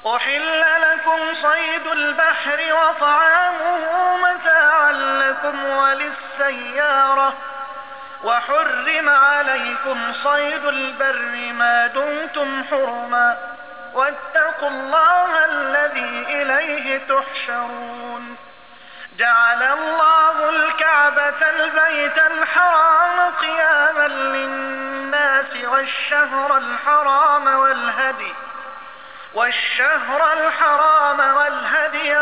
أحل لكم صيد البحر وطعامه متاعا لكم وللسيارة وحرم عليكم صيد البر ما دمتم حرما واتقوا الله الذي إليه تحشرون جعل الله الكعبة البيت الحرام قياما للناس والشهر الحرام والهدي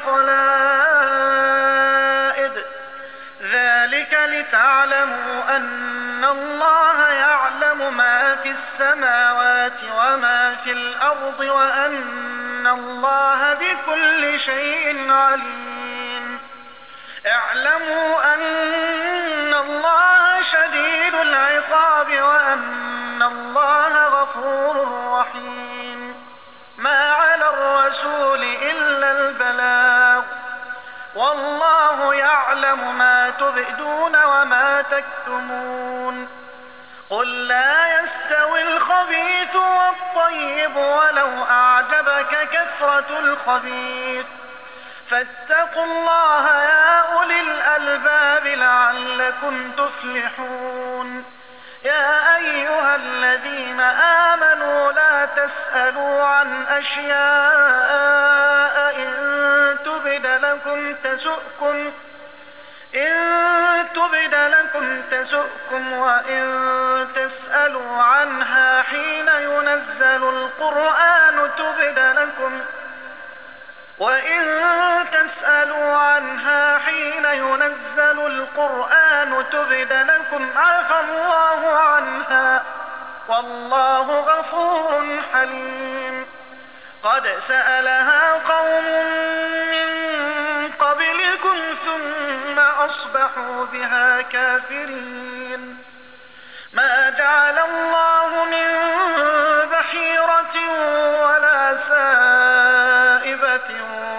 والقلائد ذلك لتعلموا أن الله يعلم ما في السماوات وما في الأرض وأن الله بكل شيء عليم اعلموا أن الله شديد العقاب وأن الله غفور رحيم ما على الرسول إلا البلاغ والله يعلم ما تبدون وما تكتمون قل لا يستوي الخبيث والطيب ولو أعجبك كثرة الخبيث فاتقوا الله يا أولي الألباب لعلكم تفلحون يا أيها الذين آمنوا لا تسألوا عن أشياء إن تبد لكم تسؤكم وإن تسألوا عنها حين ينزل القرآن تبد لكم عفى الله عنها والله غفور حليم قد سألها قوم من قبلكم ثم أصبحوا بها كافرين ما جعل الله من بحيرة ولا سائبة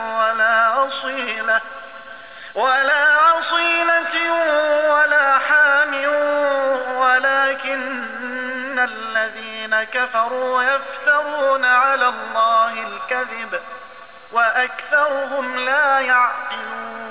ولا أصيلة ولا حام ولكن الذين كفروا يفترون على الله الكذب وأكثرهم لا يعقلون